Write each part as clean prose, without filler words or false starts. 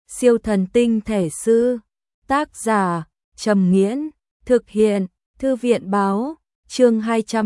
Siêu thần tinh thể sư. Tác giả Trầm Nghiễn. Thực hiện Thư viện báo. Chương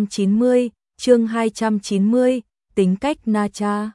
290, tính cách Na Cha.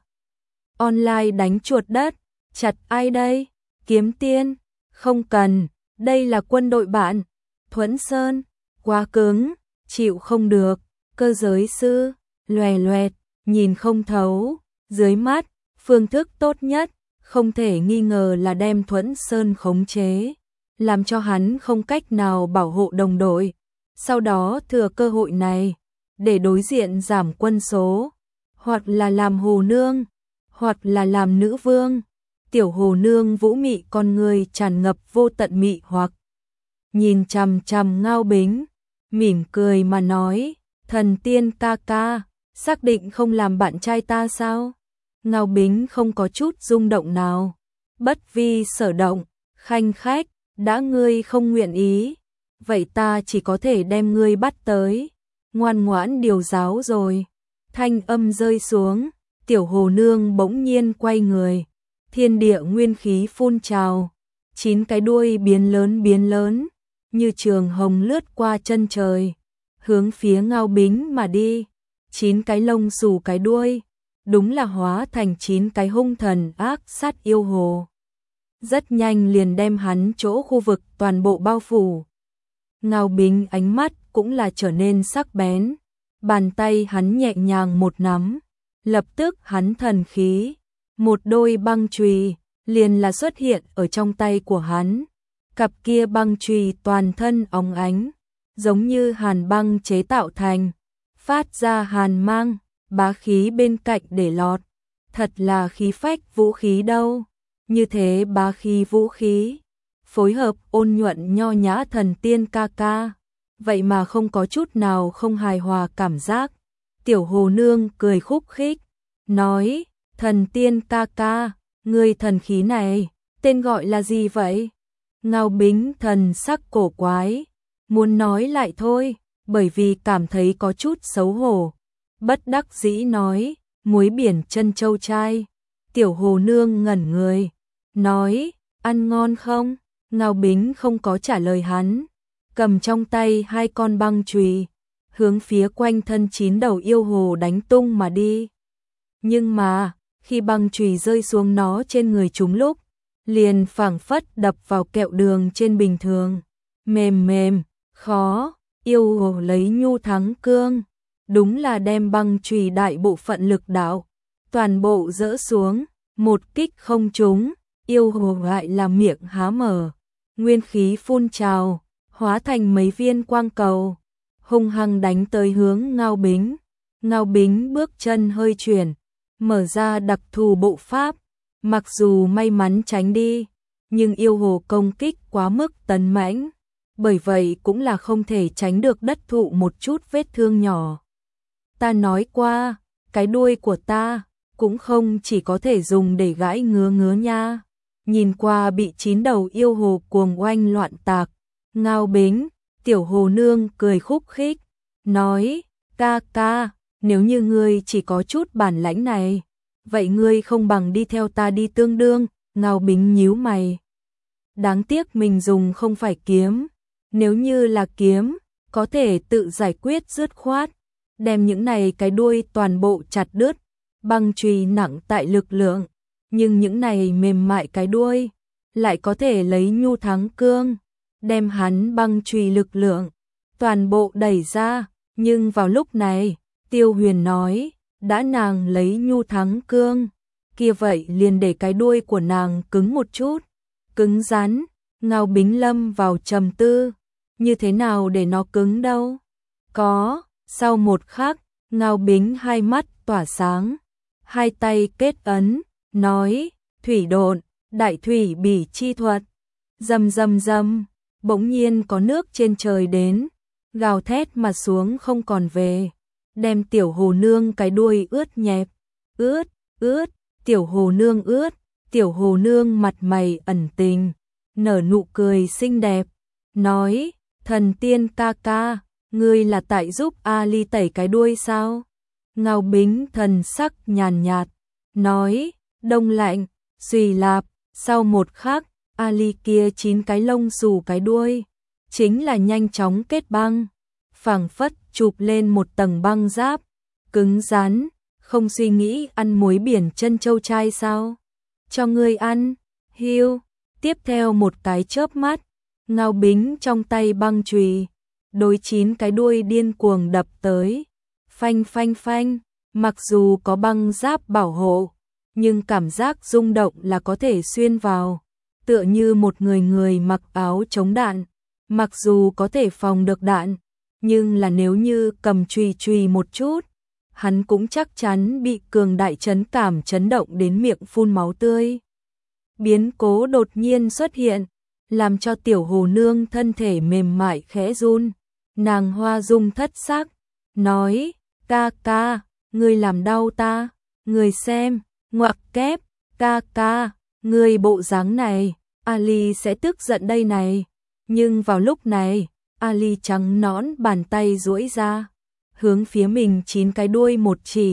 Online đánh chuột đất, chặt ai đây? Kiếm tiên? Không cần, đây là quân đội bạn. Thuẫn Sơn, quá cứng, chịu không được. Cơ giới sư, loè loẹt, nhìn không thấu. Dưới mắt, phương thức tốt nhất, không thể nghi ngờ là đem Thuẫn Sơn khống chế, làm cho hắn không cách nào bảo hộ đồng đội. Sau đó thừa cơ hội này, để đối diện giảm quân số, hoặc là làm hồ nương, hoặc là làm nữ vương. Tiểu hồ nương vũ mị con người tràn ngập vô tận mị hoặc. Nhìn chằm chằm Ngao Bính, mỉm cười mà nói, thần tiên ca ca, xác định không làm bạn trai ta sao? Ngao Bính không có chút rung động nào, bất vi sở động, khanh khách, đã ngươi không nguyện ý, vậy ta chỉ có thể đem ngươi bắt tới, ngoan ngoãn điều giáo rồi. Thanh âm rơi xuống, tiểu hồ nương bỗng nhiên quay người, thiên địa nguyên khí phun trào, 9 cái đuôi biến lớn, như trường hồng lướt qua chân trời, hướng phía Ngao Bính mà đi. 9 cái lông xù cái đuôi, đúng là hóa thành 9 cái hung thần ác sát yêu hồ. Rất nhanh liền đem hắn chỗ khu vực toàn bộ bao phủ. Ngao Bính ánh mắt cũng là trở nên sắc bén, bàn tay hắn nhẹ nhàng một nắm, lập tức hắn thần khí, một đôi băng chùy liền là xuất hiện ở trong tay của hắn. Cặp kia băng chùy toàn thân óng ánh, giống như hàn băng chế tạo thành, phát ra hàn mang, bá khí bên cạnh để lọt. Thật là khí phách vũ khí đâu, như thế bá khí vũ khí, phối hợp ôn nhuận nho nhã thần tiên ca ca, vậy mà không có chút nào không hài hòa cảm giác. Tiểu hồ nương cười khúc khích, nói, thần tiên ca ca, ngươi thần khí này, tên gọi là gì vậy? Ngao Bính thần sắc cổ quái, muốn nói lại thôi, bởi vì cảm thấy có chút xấu hổ. Bất đắc dĩ nói, muối biển chân châu trai. Tiểu hồ nương ngẩn người, nói, ăn ngon không? Ngao Bính không có trả lời hắn, cầm trong tay 2 con băng chùy, hướng phía quanh thân 9 đầu yêu hồ đánh tung mà đi. Nhưng mà, khi băng chùy rơi xuống nó trên người chúng lúc, liền phảng phất đập vào kẹo đường trên bình thường, mềm mềm, khó. Yêu hồ lấy nhu thắng cương, đúng là đem băng chùy đại bộ phận lực đạo, toàn bộ dỡ xuống, một kích không trúng, yêu hồ lại là miệng há mở, nguyên khí phun trào, hóa thành mấy viên quang cầu, hung hăng đánh tới hướng Ngao Bính. Ngao Bính bước chân hơi chuyển, mở ra đặc thù bộ pháp, mặc dù may mắn tránh đi, nhưng yêu hồ công kích quá mức tấn mãnh, bởi vậy cũng là không thể tránh được đất thụ một chút vết thương nhỏ. Ta nói qua, cái đuôi của ta cũng không chỉ có thể dùng để gãi ngứa ngứa nha. Nhìn qua bị 9 đầu yêu hồ cuồng oanh loạn tạc, Ngao Bính, tiểu hồ nương cười khúc khích, nói, ca ca, nếu như ngươi chỉ có chút bản lãnh này, vậy ngươi không bằng đi theo ta đi tương đương. Ngao Bính nhíu mày, đáng tiếc mình dùng không phải kiếm, nếu như là kiếm, có thể tự giải quyết dứt khoát, đem những này cái đuôi toàn bộ chặt đứt, băng chùy nặng tại lực lượng, nhưng những này mềm mại cái đuôi, lại có thể lấy nhu thắng cương, đem hắn băng chùy lực lượng, toàn bộ đẩy ra. Nhưng vào lúc này, Tiêu Huyền nói, đã nàng lấy nhu thắng cương, kia vậy liền để cái đuôi của nàng cứng một chút, cứng rắn. Ngao Bính lâm vào trầm tư, như thế nào để nó cứng đâu? Có, sau một khắc, Ngao Bính hai mắt tỏa sáng, 2 tay kết ấn, nói, thủy độn, đại thủy bỉ chi thuật. Rầm rầm rầm, bỗng nhiên có nước trên trời đến, gào thét mà xuống không còn về, đem tiểu hồ nương cái đuôi ướt nhẹp, ướt, tiểu hồ nương ướt, tiểu hồ nương mặt mày ẩn tình, nở nụ cười xinh đẹp, nói, thần tiên ca ca, ngươi là tại giúp Ali tẩy cái đuôi sao? Ngao Bính thần sắc nhàn nhạt, nói, đông lạnh, suy lạp, Sau một khắc, Ali kia 9 cái lông xù cái đuôi, chính là nhanh chóng kết băng, phảng phất chụp lên một tầng băng giáp, cứng rắn, không suy nghĩ ăn muối biển chân châu trai sao? Cho ngươi ăn, hiu. Tiếp theo một cái chớp mắt, Ngao Bính trong tay băng chùy, đối 9 cái đuôi điên cuồng đập tới. Phanh phanh phanh, mặc dù có băng giáp bảo hộ, nhưng cảm giác rung động là có thể xuyên vào, tựa như một người mặc áo chống đạn, mặc dù có thể phòng được đạn, nhưng là nếu như cầm chùy chùy một chút, hắn cũng chắc chắn bị cường đại chấn cảm chấn động đến miệng phun máu tươi. Biến cố đột nhiên xuất hiện, làm cho Tiểu Hồ Nương thân thể mềm mại khẽ run, nàng hoa dung thất sắc, nói, ca ca, ngươi làm đau ta, ngươi xem, ngoặc kép, ca ca, ngươi bộ dáng này, Ali sẽ tức giận đây này. Nhưng vào lúc này, Ali trắng nõn bàn tay duỗi ra, hướng phía mình 9 cái đuôi một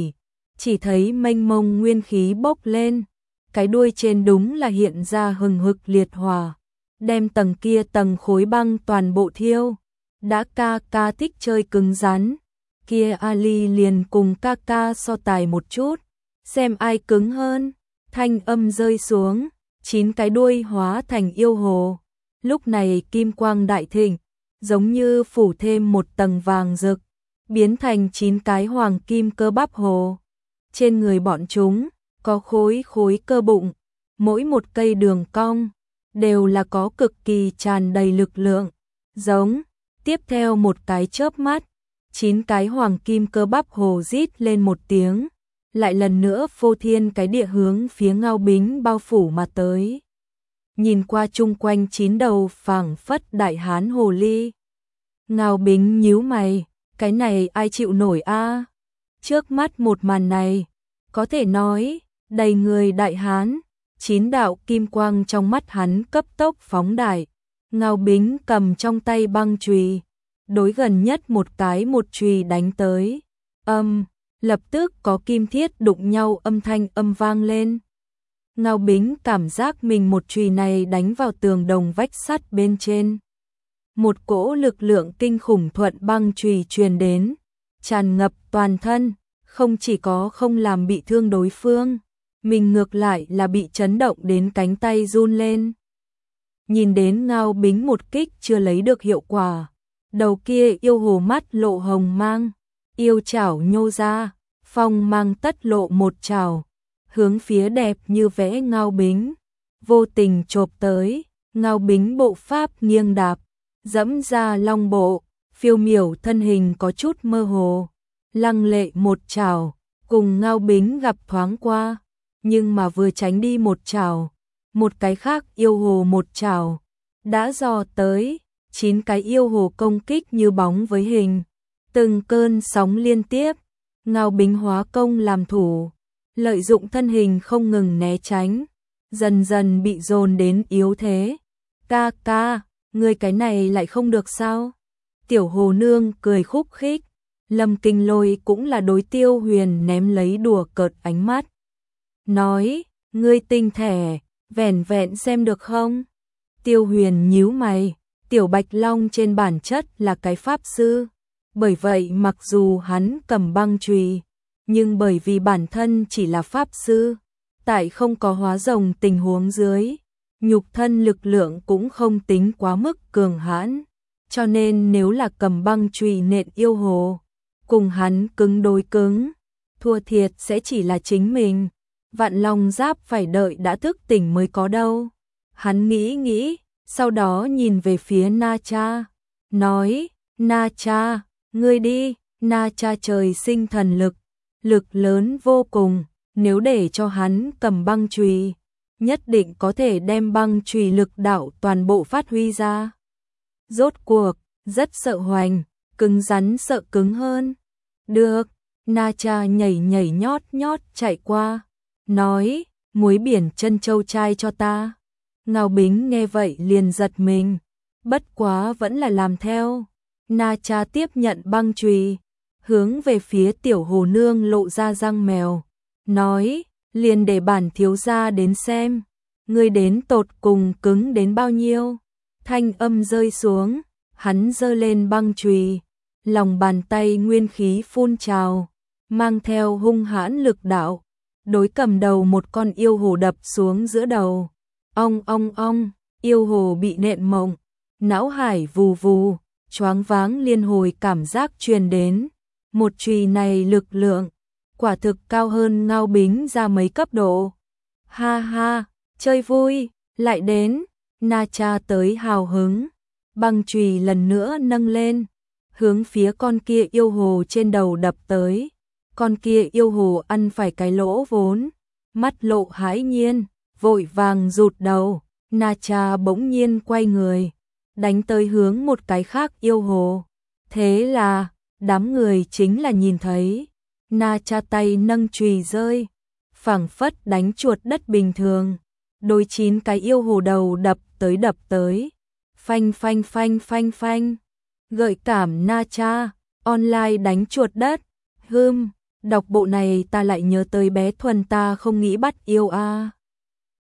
chỉ thấy mênh mông nguyên khí bốc lên, cái đuôi trên đúng là hiện ra hừng hực liệt hỏa, đem tầng kia tầng khối băng toàn bộ thiêu. Đã ca ca thích chơi cứng rắn, kia Ali liền cùng ca ca so tài một chút, xem ai cứng hơn. Thanh âm rơi xuống, 9 cái đuôi hóa thành yêu hồ. Lúc này kim quang đại thịnh, giống như phủ thêm một tầng vàng rực, biến thành 9 cái hoàng kim cơ bắp hồ. Trên người bọn chúng có khối khối cơ bụng, mỗi một cây đường cong đều là có cực kỳ tràn đầy lực lượng. Giống, tiếp theo một cái chớp mắt, 9 cái hoàng kim cơ bắp hồ rít lên một tiếng, lại lần nữa phô thiên cái địa hướng phía Ngao Bính bao phủ mà tới. Nhìn qua chung quanh 9 đầu phảng phất đại hán hồ ly. Ngao Bính nhíu mày, cái này ai chịu nổi a? Trước mắt một màn này, có thể nói, đầy người đại hán, 9 đạo kim quang trong mắt hắn cấp tốc phóng đại. Ngao Bính cầm trong tay băng chùy, đối gần nhất một cái một chùy đánh tới. Lập tức có kim thiết đụng nhau âm thanh vang lên. Ngao Bính cảm giác mình một chùy này đánh vào tường đồng vách sắt bên trên. Một cỗ lực lượng kinh khủng thuận băng chùy truyền đến, tràn ngập toàn thân, không chỉ có không làm bị thương đối phương, mình ngược lại là bị chấn động đến cánh tay run lên. Nhìn đến Ngao Bính một kích chưa lấy được hiệu quả, đầu kia yêu hồ mắt lộ hồng mang, yêu chảo nhô ra, phong mang tất lộ một chảo, hướng phía đẹp như vẽ Ngao Bính, vô tình chộp tới. Ngao Bính bộ pháp nghiêng đạp, dẫm ra long bộ, phiêu miểu thân hình có chút mơ hồ, lăng lệ một chảo, cùng Ngao Bính gặp thoáng qua, nhưng mà vừa tránh đi một chảo, một cái khác yêu hồ một chảo đã dò tới. 9 cái yêu hồ công kích như bóng với hình, từng cơn sóng liên tiếp. Ngao Bính hóa công làm thủ, lợi dụng thân hình không ngừng né tránh, dần dần bị dồn đến yếu thế. Ca ca, người cái này lại không được sao? Tiểu Hồ Nương cười khúc khích, Lâm Kinh Lôi cũng là đối Tiêu Huyền ném lấy đùa cợt ánh mắt. Nói, ngươi tinh thẻ, vẻn vẹn xem được không? Tiêu Huyền nhíu mày, Tiểu Bạch Long trên bản chất là cái pháp sư, bởi vậy mặc dù hắn cầm băng chùy, nhưng bởi vì bản thân chỉ là pháp sư, tại không có hóa rồng tình huống dưới, nhục thân lực lượng cũng không tính quá mức cường hãn, cho nên nếu là cầm băng chùy nện yêu hồ, cùng hắn cứng đối cứng, thua thiệt sẽ chỉ là chính mình. Vạn Long Giáp phải đợi đã thức tỉnh mới có đâu. Hắn nghĩ, sau đó nhìn về phía Na Cha, nói, Na Cha, ngươi đi. Na Cha trời sinh thần lực, lực lớn vô cùng, nếu để cho hắn cầm băng chùy, nhất định có thể đem băng chùy lực đạo toàn bộ phát huy ra. Rốt cuộc, rất sợ hoành, cứng rắn sợ cứng hơn. Được, Na Cha nhảy nhót chạy qua, nói, muối biển chân châu trai cho ta. Ngao Bính nghe vậy liền giật mình, bất quá vẫn là làm theo. Na Cha tiếp nhận băng chùy, hướng về phía Tiểu Hồ Nương lộ ra răng mèo, nói, liền để bản thiếu gia đến xem. Ngươi đến tột cùng cứng đến bao nhiêu? Thanh âm rơi xuống, hắn giơ lên băng chùy, lòng bàn tay nguyên khí phun trào, mang theo hung hãn lực đạo, đối cầm đầu một con yêu hồ đập xuống giữa đầu. Ong ong ong, yêu hồ bị nện mộng, não hải vù vù, choáng váng liên hồi cảm giác truyền đến. Một chùy này lực lượng, quả thực cao hơn Ngao Bính ra mấy cấp độ. Ha ha, chơi vui, lại đến, Na Cha tới hào hứng, băng chùy lần nữa nâng lên, hướng phía con kia yêu hồ trên đầu đập tới. Con kia yêu hồ ăn phải cái lỗ vốn, mắt lộ hãi nhiên, vội vàng rụt đầu. Na Cha bỗng nhiên quay người, đánh tới hướng một cái khác yêu hồ. Thế là, đám người chính là nhìn thấy, Na Cha tay nâng chùy rơi, phảng phất đánh chuột đất bình thường, đối 9 cái yêu hồ đầu đập tới. Phanh phanh phanh phanh phanh. Gợi cảm Na Cha, online đánh chuột đất. Đọc bộ này ta lại nhớ tới bé Thuần ta không nghĩ bắt yêu a.